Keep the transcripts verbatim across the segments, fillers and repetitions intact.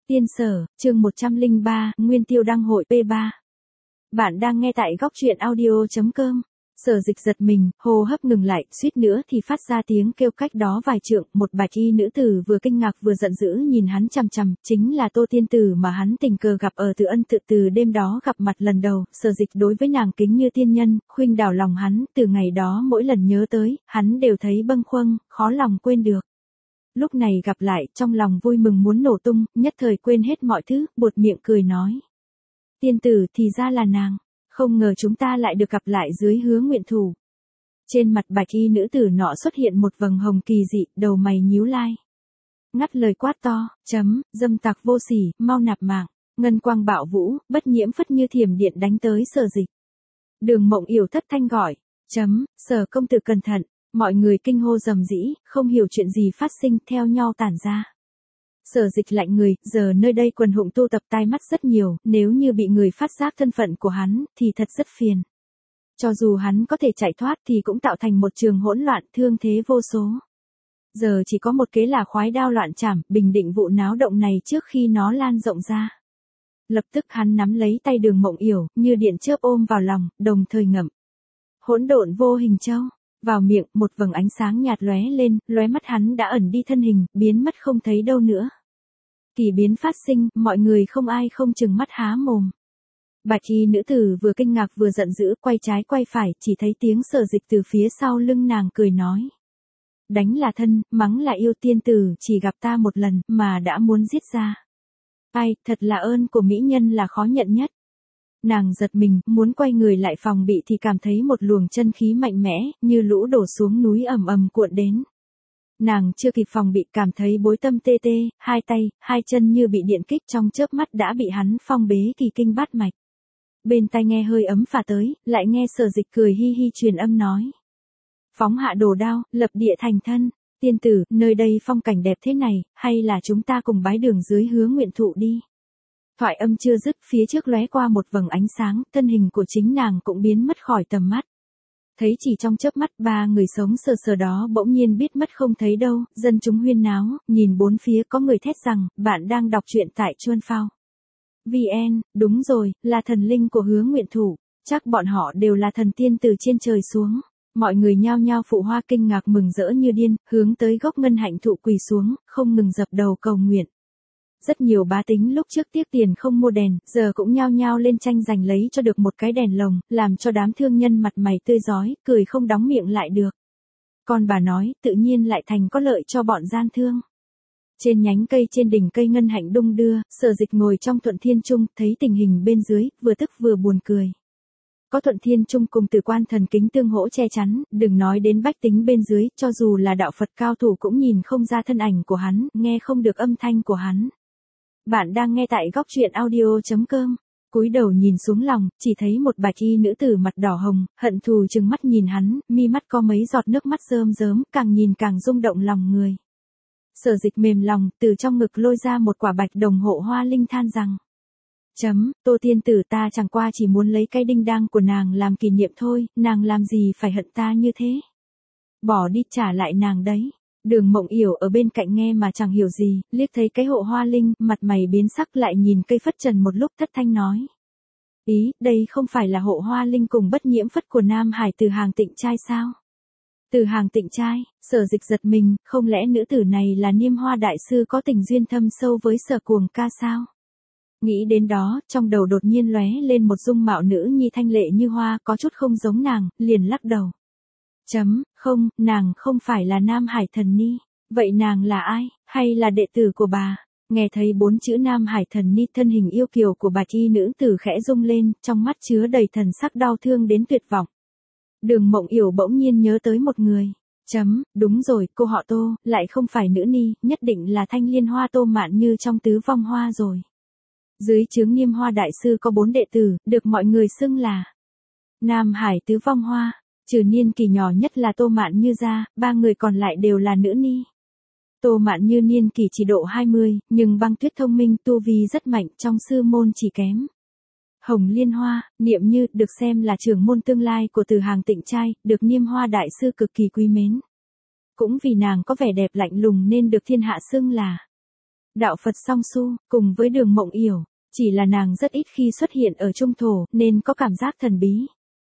Tiên Sở, chương một trăm lẻ ba, Nguyên Tiêu đăng hội P ba. Bạn đang nghe tại góc truyện audio chấm com. Sở Dịch giật mình, hô hấp ngừng lại, suýt nữa thì phát ra tiếng kêu cách đó vài trượng. Một bạch y nữ tử vừa kinh ngạc vừa giận dữ nhìn hắn chằm chằm, chính là Tô Tiên Tử mà hắn tình cờ gặp ở Từ Ân tự. Từ đêm đó gặp mặt lần đầu, Sở Dịch đối với nàng kính như tiên nhân, khuynh đảo lòng hắn. Từ ngày đó mỗi lần nhớ tới, hắn đều thấy bâng khuâng, khó lòng quên được. Lúc này gặp lại, trong lòng vui mừng muốn nổ tung, nhất thời quên hết mọi thứ, buột miệng cười nói. Tiên tử thì ra là nàng, không ngờ chúng ta lại được gặp lại dưới Hứa Nguyện Thủ. Trên mặt bạch y nữ tử nọ xuất hiện một vầng hồng kỳ dị, đầu mày nhíu lai. Ngắt lời quát to, chấm, dâm tặc vô sỉ, mau nạp mạng, ngân quang bạo vũ, bất nhiễm phất như thiểm điện đánh tới Sở Dịch. Đường Mộng Yểu thất thanh gọi, chấm, Sở công tử cẩn thận. Mọi người kinh hô rầm rĩ, không hiểu chuyện gì phát sinh, theo nhau tản ra. Sở Dịch lạnh người, giờ nơi đây quần hụng tu tập tai mắt rất nhiều, nếu như bị người phát giác thân phận của hắn, thì thật rất phiền. Cho dù hắn có thể chạy thoát thì cũng tạo thành một trường hỗn loạn, thương thế vô số. Giờ chỉ có một kế là khoái đao loạn trảm, bình định vụ náo động này trước khi nó lan rộng ra. Lập tức hắn nắm lấy tay Đường Mộng Yểu, như điện chớp ôm vào lòng, đồng thời ngậm. Hỗn độn vô hình châu. Vào miệng, một vầng ánh sáng nhạt lóe lên, lóe mắt hắn đã ẩn đi thân hình, biến mất không thấy đâu nữa. Kỳ biến phát sinh, mọi người không ai không chừng mắt há mồm. Bạch y nữ tử vừa kinh ngạc vừa giận dữ, quay trái quay phải, chỉ thấy tiếng Sở Dịch từ phía sau lưng nàng cười nói. Đánh là thân, mắng là yêu, tiên tử, chỉ gặp ta một lần, mà đã muốn giết ra. Ai, thật là ơn của mỹ nhân là khó nhận nhất. Nàng giật mình, muốn quay người lại phòng bị thì cảm thấy một luồng chân khí mạnh mẽ, như lũ đổ xuống núi ầm ầm cuộn đến. Nàng chưa kịp phòng bị, cảm thấy bối tâm tê tê, hai tay, hai chân như bị điện kích, trong chớp mắt đã bị hắn phong bế kỳ kinh bát mạch. Bên tai nghe hơi ấm phả tới, lại nghe Sở Dịch cười hi hi truyền âm nói. Phóng hạ đồ đao, lập địa thành thân, tiên tử, nơi đây phong cảnh đẹp thế này, hay là chúng ta cùng bái đường dưới Hứa Nguyện Thụ đi. Thoại âm chưa dứt, phía trước lóe qua một vầng ánh sáng, thân hình của chính nàng cũng biến mất khỏi tầm mắt. Thấy chỉ trong chớp mắt, ba người sống sờ sờ đó bỗng nhiên biết mất không thấy đâu, dân chúng huyên náo, nhìn bốn phía có người thét rằng, bạn đang đọc truyện tại Chuan Phao. vê en, đúng rồi, là thần linh của Hứa Nguyện Thủ, chắc bọn họ đều là thần tiên từ trên trời xuống. Mọi người nhao nhao phụ hoa kinh ngạc mừng rỡ như điên, hướng tới gốc ngân hạnh thụ quỳ xuống, không ngừng dập đầu cầu nguyện. Rất nhiều bá tính lúc trước tiếc tiền không mua đèn, giờ cũng nhao nhao lên tranh giành lấy cho được một cái đèn lồng, làm cho đám thương nhân mặt mày tươi rói, cười không đóng miệng lại được. Còn bà nói, tự nhiên lại thành có lợi cho bọn gian thương. Trên nhánh cây trên đỉnh cây ngân hạnh đung đưa, Sở Dịch ngồi trong Thuận Thiên Trung, thấy tình hình bên dưới, vừa tức vừa buồn cười. Có Thuận Thiên Trung cùng Tử Quan thần kính tương hỗ che chắn, đừng nói đến bách tính bên dưới, cho dù là đạo Phật cao thủ cũng nhìn không ra thân ảnh của hắn, nghe không được âm thanh của hắn. Bạn đang nghe tại góc truyện audio chấm com. Cúi đầu nhìn xuống lòng, chỉ thấy một bạch y nữ tử mặt đỏ hồng, hận thù trừng mắt nhìn hắn, mi mắt có mấy giọt nước mắt rơm rớm, càng nhìn càng rung động lòng người. Sở Dịch mềm lòng, từ trong ngực lôi ra một quả bạch đồng hộ hoa linh than rằng. Chấm, Tô tiên tử, ta chẳng qua chỉ muốn lấy cái đinh đăng của nàng làm kỷ niệm thôi, nàng làm gì phải hận ta như thế. Bỏ đi, trả lại nàng đấy. Đường Mộng Yểu ở bên cạnh nghe mà chẳng hiểu gì, liếc thấy cái hộ hoa linh, mặt mày biến sắc, lại nhìn cây phất trần một lúc thất thanh nói. Ý, đây không phải là hộ hoa linh cùng bất nhiễm phất của Nam Hải Từ Hàng Tịnh Trai sao? Từ Hàng Tịnh Trai, Sở Dịch giật mình, không lẽ nữ tử này là Niêm Hoa đại sư có tình duyên thâm sâu với Sở Cuồng ca sao? Nghĩ đến đó, trong đầu đột nhiên lóe lên một dung mạo nữ nhi thanh lệ như hoa, có chút không giống nàng, liền lắc đầu. Chấm, không, nàng không phải là Nam Hải Thần Ni. Vậy nàng là ai, hay là đệ tử của bà? Nghe thấy bốn chữ Nam Hải Thần Ni, thân hình yêu kiều của bạch y nữ tử khẽ rung lên, trong mắt chứa đầy thần sắc đau thương đến tuyệt vọng. Đường Mộng Yểu bỗng nhiên nhớ tới một người. Chấm, đúng rồi, cô họ Tô, lại không phải nữ ni, nhất định là Thanh Liên Hoa Tô Mạn Như trong Tứ Vong Hoa rồi. Dưới chướng Niêm Hoa đại sư có bốn đệ tử, được mọi người xưng là Nam Hải Tứ Vong Hoa. Trừ niên kỳ nhỏ nhất là Tô Mạn Như ra, ba người còn lại đều là nữ ni. Tô Mạn Như niên kỳ chỉ độ hai mươi, nhưng Băng Tuyết thông minh, tu vi rất mạnh, trong sư môn chỉ kém Hồng Liên Hoa, Niệm Như, được xem là trưởng môn tương lai của Từ Hàng Tịnh Trai, được Niêm Hoa đại sư cực kỳ quý mến. Cũng vì nàng có vẻ đẹp lạnh lùng nên được thiên hạ xưng là đạo Phật Song Su, cùng với Đường Mộng Yểu, chỉ là nàng rất ít khi xuất hiện ở trung thổ, nên có cảm giác thần bí.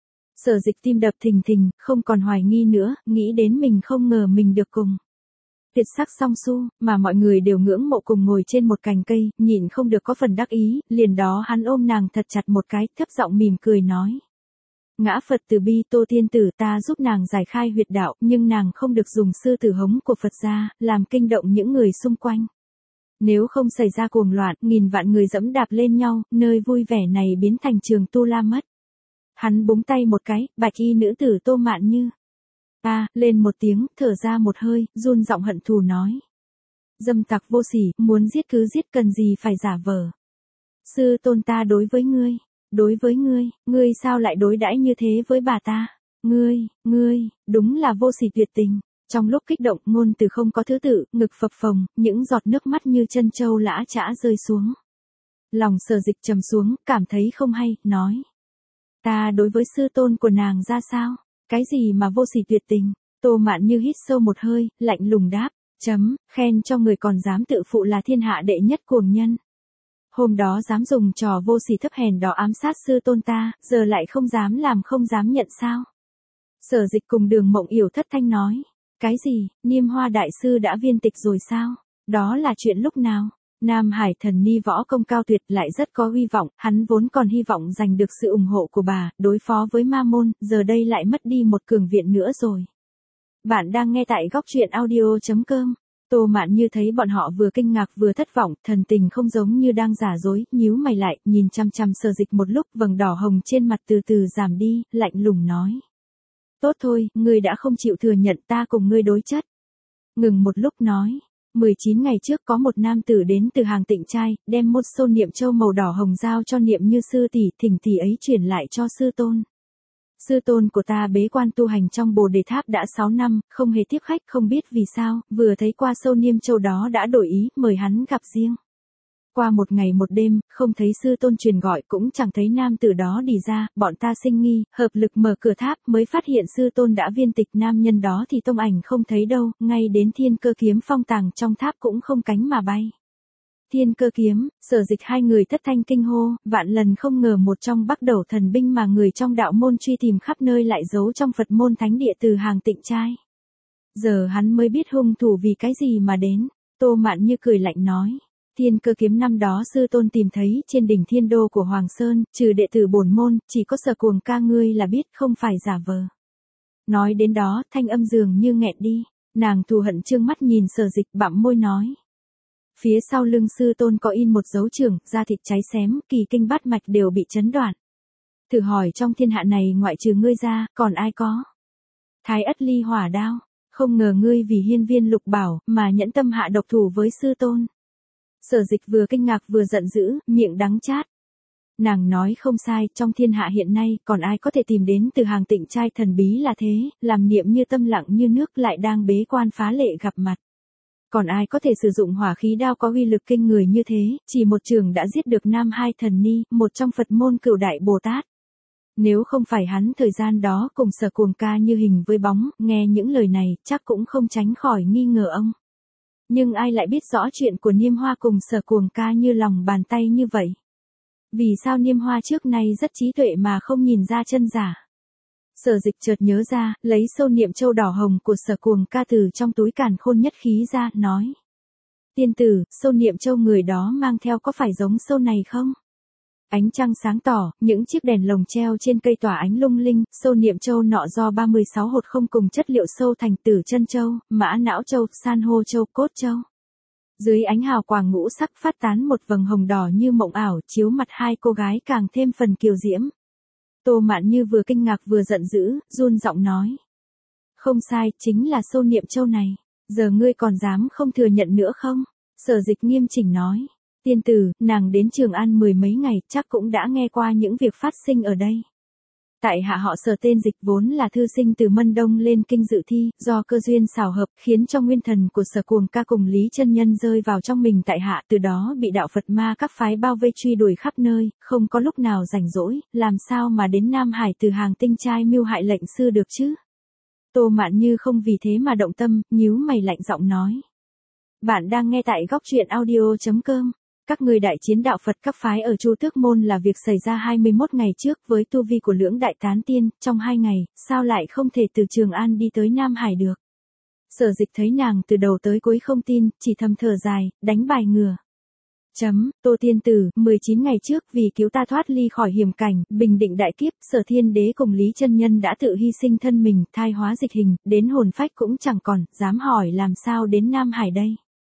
Sở Dịch tim đập thình thình, không còn hoài nghi nữa, nghĩ đến mình không ngờ mình được cùng tuyệt sắc Song Su, mà mọi người đều ngưỡng mộ cùng ngồi trên một cành cây, nhịn không được có phần đắc ý, liền đó hắn ôm nàng thật chặt một cái, thấp giọng mỉm cười nói. Ngã Phật từ bi Tô tiên tử, ta giúp nàng giải khai huyệt đạo, nhưng nàng không được dùng sư tử hống của Phật ra, làm kinh động những người xung quanh. Nếu không xảy ra cuồng loạn, nghìn vạn người dẫm đạp lên nhau, nơi vui vẻ này biến thành trường tu la mất. Hắn búng tay một cái, bạch y nữ tử Tô Mạn Như. Ta, lên một tiếng, thở ra một hơi, run giọng hận thù nói. Dâm tặc vô sỉ, muốn giết cứ giết, cần gì phải giả vờ. Sư tôn ta đối với ngươi, đối với ngươi, ngươi sao lại đối đãi như thế với bà ta? Ngươi, ngươi, đúng là vô sỉ tuyệt tình. Trong lúc kích động, ngôn từ không có thứ tự, ngực phập phồng, những giọt nước mắt như chân trâu lã chã rơi xuống. Lòng Sở Dịch trầm xuống, cảm thấy không hay, nói. Ta đối với sư tôn của nàng ra sao? Cái gì mà vô sỉ tuyệt tình? Tô Mạn Như hít sâu một hơi, lạnh lùng đáp. Chấm, khen cho người còn dám tự phụ là thiên hạ đệ nhất cuồng nhân. Hôm đó dám dùng trò vô sỉ thấp hèn đó ám sát sư tôn ta, giờ lại không dám làm không dám nhận sao? Sở Dịch cùng Đường Mộng Yểu thất thanh nói. Cái gì, Niêm Hoa đại sư đã viên tịch rồi sao? Đó là chuyện lúc nào? Nam Hải thần ni võ công cao tuyệt, lại rất có hy vọng, hắn vốn còn hy vọng giành được sự ủng hộ của bà, đối phó với ma môn, giờ đây lại mất đi một cường viện nữa rồi. Bạn đang nghe tại góc truyện audio chấm com. Tô Mạn Như thấy bọn họ vừa kinh ngạc vừa thất vọng, thần tình không giống như đang giả dối, nhíu mày lại, nhìn chăm chăm Sở Dịch một lúc, vầng đỏ hồng trên mặt từ từ giảm đi, lạnh lùng nói. Tốt thôi, ngươi đã không chịu thừa nhận, ta cùng ngươi đối chất. Ngừng một lúc nói. mười chín ngày trước có một nam tử đến từ hàng Tịnh Trai, đem một sâu niệm châu màu đỏ hồng giao cho Niệm Như sư tỷ, thỉnh tỷ ấy chuyển lại cho sư tôn. Sư tôn của ta bế quan tu hành trong Bồ Đề Tháp đã sáu năm, không hề tiếp khách, không biết vì sao, vừa thấy qua sâu niêm châu đó đã đổi ý, mời hắn gặp riêng. Qua một ngày một đêm, không thấy sư tôn truyền gọi, cũng chẳng thấy nam tử đó đi ra, bọn ta sinh nghi, hợp lực mở cửa tháp, mới phát hiện sư tôn đã viên tịch, nam nhân đó thì tông ảnh không thấy đâu, ngay đến Thiên Cơ kiếm phong tàng trong tháp cũng không cánh mà bay. Thiên Cơ kiếm, Sở Dịch hai người thất thanh kinh hô, vạn lần không ngờ một trong bắc đầu thần binh mà người trong đạo môn truy tìm khắp nơi lại giấu trong Phật môn thánh địa từ hàng Tịnh Trai. Giờ hắn mới biết hung thủ vì cái gì mà đến. Tô Mạn Như cười lạnh nói. Thiên Cơ kiếm năm đó sư tôn tìm thấy trên đỉnh Thiên Đô của Hoàng Sơn, trừ đệ tử bổn môn, chỉ có Sở Cuồng ca ngươi là biết, không phải giả vờ. Nói đến đó, thanh âm dường như nghẹn đi, nàng thù hận trương mắt nhìn Sở Dịch, bặm môi nói. Phía sau lưng sư tôn có in một dấu trường, da thịt cháy xém, kỳ kinh bát mạch đều bị chấn đoạn. Thử hỏi trong thiên hạ này ngoại trừ ngươi ra, còn ai có? Thái ất ly hỏa đao, không ngờ ngươi vì hiên viên lục bảo, mà nhẫn tâm hạ độc thủ với sư tôn. Sở Dịch vừa kinh ngạc vừa giận dữ, miệng đắng chát. Nàng nói không sai, trong thiên hạ hiện nay, còn ai có thể tìm đến từ hàng Tịnh Trai thần bí là thế, làm Niệm Như tâm lặng như nước lại đang bế quan phá lệ gặp mặt. Còn ai có thể sử dụng hỏa khí đao có uy lực kinh người như thế, chỉ một trường đã giết được Nam Hai thần ni, một trong Phật môn Cửu Đại Bồ Tát. Nếu không phải hắn thời gian đó cùng Sở Cuồng ca như hình với bóng, nghe những lời này, chắc cũng không tránh khỏi nghi ngờ ông. Nhưng ai lại biết rõ chuyện của Niêm Hoa cùng Sở Cuồng ca như lòng bàn tay như vậy? Vì sao Niêm Hoa trước nay rất trí tuệ mà không nhìn ra chân giả? Sở Dịch chợt nhớ ra, lấy sâu niệm châu đỏ hồng của Sở Cuồng ca từ trong túi càn khôn nhất khí ra, nói. Tiên tử, sâu niệm châu người đó mang theo có phải giống sâu này không? Ánh trăng sáng tỏ, những chiếc đèn lồng treo trên cây tỏa ánh lung linh, sâu niệm châu nọ do ba mươi sáu hột không cùng chất liệu sâu thành Tử Chân Châu, Mã Não Châu, San hô Châu, Cốt Châu. Dưới ánh hào quang ngũ sắc phát tán một vầng hồng đỏ như mộng ảo, chiếu mặt hai cô gái càng thêm phần kiều diễm. Tô Mạn Như vừa kinh ngạc vừa giận dữ, run giọng nói. Không sai, chính là sâu niệm châu này. Giờ ngươi còn dám không thừa nhận nữa không? Sở Dịch nghiêm chỉnh nói. Tiên tử, nàng đến Trường An mười mấy ngày, chắc cũng đã nghe qua những việc phát sinh ở đây. Tại hạ họ Sở tên Dịch vốn là thư sinh từ Mân Đông lên kinh dự thi, do cơ duyên xảo hợp, khiến cho nguyên thần của Sở Cuồng ca cùng Lý Chân Nhân rơi vào trong mình tại hạ, từ đó bị đạo Phật ma các phái bao vây truy đuổi khắp nơi, không có lúc nào rảnh rỗi, làm sao mà đến Nam Hải từ hàng Tinh Trai mưu hại lệnh sư được chứ? Tô Mạn Như không vì thế mà động tâm, nhíu mày lạnh giọng nói. Bạn đang nghe tại góc truyện audio chấm com. Các người đại chiến đạo Phật các phái ở Chu Tước Môn là việc xảy ra hai mươi mốt ngày trước với tu vi của lưỡng đại tán tiên, trong hai ngày, sao lại không thể từ Trường An đi tới Nam Hải được. Sở Dịch thấy nàng từ đầu tới cuối không tin, chỉ thầm thở dài, đánh bài ngửa. Chấm, Tô Tiên Tử, mười chín ngày trước vì cứu ta thoát ly khỏi hiểm cảnh, bình định đại kiếp, Sở Thiên Đế cùng Lý Chân Nhân đã tự hy sinh thân mình, thai hóa dịch hình, đến hồn phách cũng chẳng còn, dám hỏi làm sao đến Nam Hải đây.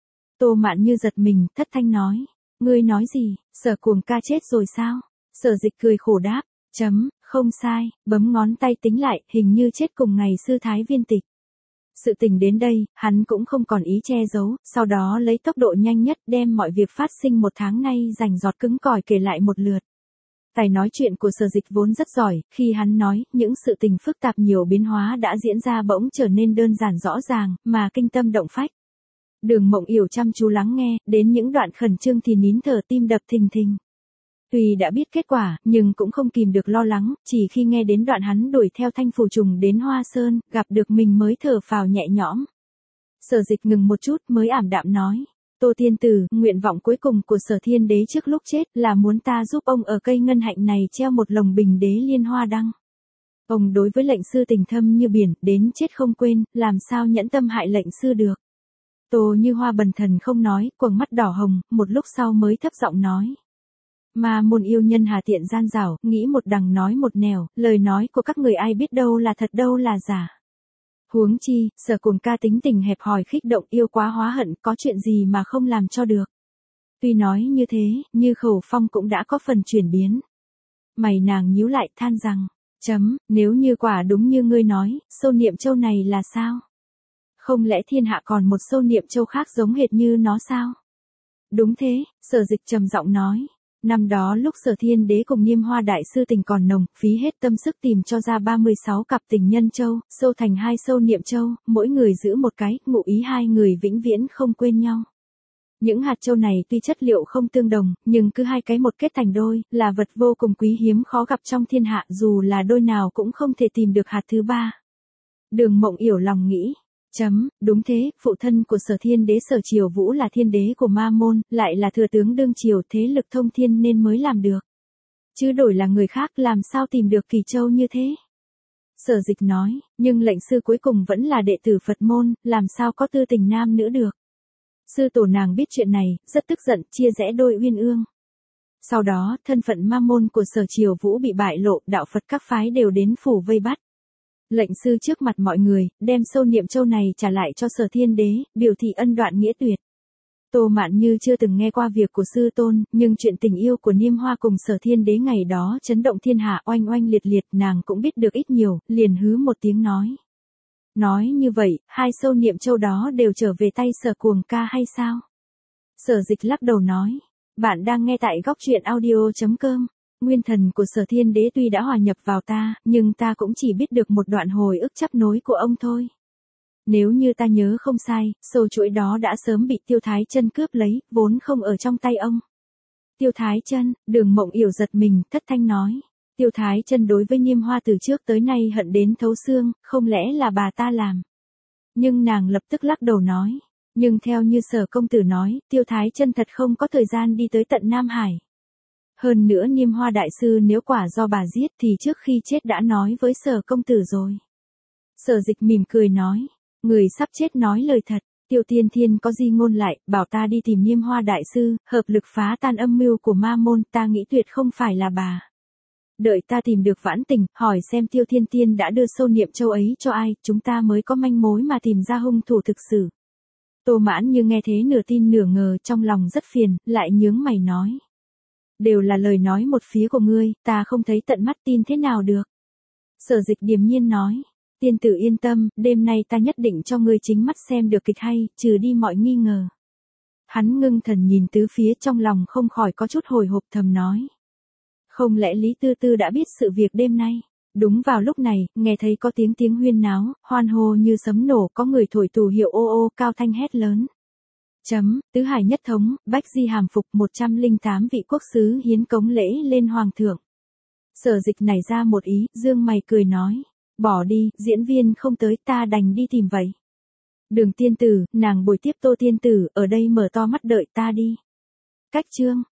Tô Mạn Như giật mình, thất thanh nói, ngươi nói gì, Sở Cuồng ca chết rồi sao? Sở Dịch cười khổ đáp, chấm, không sai, bấm ngón tay tính lại, hình như chết cùng ngày sư Thái Viên Tịch. Sự tình đến đây, hắn cũng không còn ý che giấu, sau đó lấy tốc độ nhanh nhất đem mọi việc phát sinh một tháng nay rành giọt cứng cỏi kể lại một lượt. Tài nói chuyện của Sở Dịch vốn rất giỏi, khi hắn nói, những sự tình phức tạp nhiều biến hóa đã diễn ra bỗng trở nên đơn giản rõ ràng, mà kinh tâm động phách. Đường Mộng Yểu chăm chú lắng nghe, đến những đoạn khẩn trương thì nín thở tim đập thình thình. Tuy đã biết kết quả, nhưng cũng không kìm được lo lắng, chỉ khi nghe đến đoạn hắn đuổi theo Thanh Phù Trùng đến Hoa Sơn, gặp được mình mới thở phào nhẹ nhõm. Sở Dịch ngừng một chút mới ảm đạm nói, Tô Tiên Tử, nguyện vọng cuối cùng của Sở Thiên Đế trước lúc chết là muốn ta giúp ông ở cây ngân hạnh này treo một lồng bình đế liên hoa đăng. Ông đối với lệnh sư tình thâm như biển, đến chết không quên, làm sao nhẫn tâm hại lệnh sư được. Tô Như Hoa bần thần không nói, quầng mắt đỏ hồng, một lúc sau mới thấp giọng nói. Mà môn yêu nhân hà tiện gian dảo, nghĩ một đằng nói một nẻo, lời nói của các người ai biết đâu là thật đâu là giả. Huống chi, Sở Cuồng ca tính tình hẹp hòi khích động yêu quá hóa hận, có chuyện gì mà không làm cho được. Tuy nói như thế, Như Khẩu Phong cũng đã có phần chuyển biến. Mày nàng nhíu lại than rằng, chấm, nếu như quả đúng như ngươi nói, sâu niệm châu này là sao? Không lẽ thiên hạ còn một sâu niệm châu khác giống hệt như nó sao? Đúng thế, Sở Dịch trầm giọng nói. Năm đó lúc Sở Thiên Đế cùng Niêm Hoa Đại Sư tình còn nồng, phí hết tâm sức tìm cho ra ba mươi sáu cặp tình nhân châu, sâu thành hai sâu niệm châu, mỗi người giữ một cái, ngụ ý hai người vĩnh viễn không quên nhau. Những hạt châu này tuy chất liệu không tương đồng, nhưng cứ hai cái một kết thành đôi, là vật vô cùng quý hiếm khó gặp trong thiên hạ, dù là đôi nào cũng không thể tìm được hạt thứ ba. Đường Mộng Yểu lòng nghĩ. Chấm, đúng thế, phụ thân của Sở Thiên Đế Sở Triều Vũ là thiên đế của Ma Môn, lại là thừa tướng đương triều, thế lực thông thiên nên mới làm được. Chứ đổi là người khác làm sao tìm được kỳ châu như thế. Sở Dịch nói, nhưng lệnh sư cuối cùng vẫn là đệ tử Phật môn, làm sao có tư tình nam nữ được. Sư tổ nàng biết chuyện này, rất tức giận, chia rẽ đôi uyên ương. Sau đó, thân phận Ma Môn của Sở Triều Vũ bị bại lộ, đạo Phật các phái đều đến phủ vây bắt. Lệnh sư trước mặt mọi người, đem sâu niệm châu này trả lại cho Sở Thiên Đế, biểu thị ân đoạn nghĩa tuyệt. Tô Mạn Như chưa từng nghe qua việc của sư tôn, nhưng chuyện tình yêu của Niêm Hoa cùng Sở Thiên Đế ngày đó chấn động thiên hạ oanh oanh liệt liệt, nàng cũng biết được ít nhiều, liền hứ một tiếng nói. Nói như vậy, hai sâu niệm châu đó đều trở về tay Sở Cuồng ca hay sao? Sở Dịch lắc đầu nói, bạn đang nghe tại góc truyện audio chấm com. Nguyên thần của Sở Thiên Đế tuy đã hòa nhập vào ta, nhưng ta cũng chỉ biết được một đoạn hồi ức chắp nối của ông thôi. Nếu như ta nhớ không sai, sâu chuỗi đó đã sớm bị Tiêu Thái Chân cướp lấy, vốn không ở trong tay ông. Tiêu Thái Chân, Đường Mộng Yểu giật mình, thất thanh nói. Tiêu Thái Chân đối với Niêm Hoa từ trước tới nay hận đến thấu xương, không lẽ là bà ta làm. Nhưng nàng lập tức lắc đầu nói. Nhưng theo như Sở công tử nói, Tiêu Thái Chân thật không có thời gian đi tới tận Nam Hải. Hơn nữa Niêm Hoa Đại Sư nếu quả do bà giết thì trước khi chết đã nói với Sở công tử rồi. Sở Dịch mỉm cười nói, người sắp chết nói lời thật, Tiêu Tiên Thiên có di ngôn lại, bảo ta đi tìm Niêm Hoa Đại Sư, hợp lực phá tan âm mưu của Ma Môn, ta nghĩ tuyệt không phải là bà. Đợi ta tìm được Vãn Tình, hỏi xem Tiêu Thiên Thiên đã đưa sâu niệm châu ấy cho ai, chúng ta mới có manh mối mà tìm ra hung thủ thực sự. Tô Mãn Như nghe thế nửa tin nửa ngờ, trong lòng rất phiền, lại nhướng mày nói. Đều là lời nói một phía của ngươi, ta không thấy tận mắt tin thế nào được. Sở Dịch điềm nhiên nói, tiên tử yên tâm, đêm nay ta nhất định cho ngươi chính mắt xem được kịch hay, trừ đi mọi nghi ngờ. Hắn ngưng thần nhìn tứ phía, trong lòng không khỏi có chút hồi hộp, thầm nói. Không lẽ Lý Tư Tư đã biết sự việc đêm nay? Đúng vào lúc này, nghe thấy có tiếng tiếng huyên náo, hoan hô như sấm nổ, có người thổi tù hiệu ô ô, cao thanh hét lớn. Chấm, tứ hải nhất thống, bách di hàm phục, một trăm lẻ tám vị quốc sứ hiến cống lễ lên hoàng thượng. Sở Dịch nảy ra một ý, dương mày cười nói, bỏ đi, diễn viên không tới, ta đành đi tìm vậy. Đường tiên tử, nàng bồi tiếp Tô tiên tử, ở đây mở to mắt đợi ta đi. Cách chương.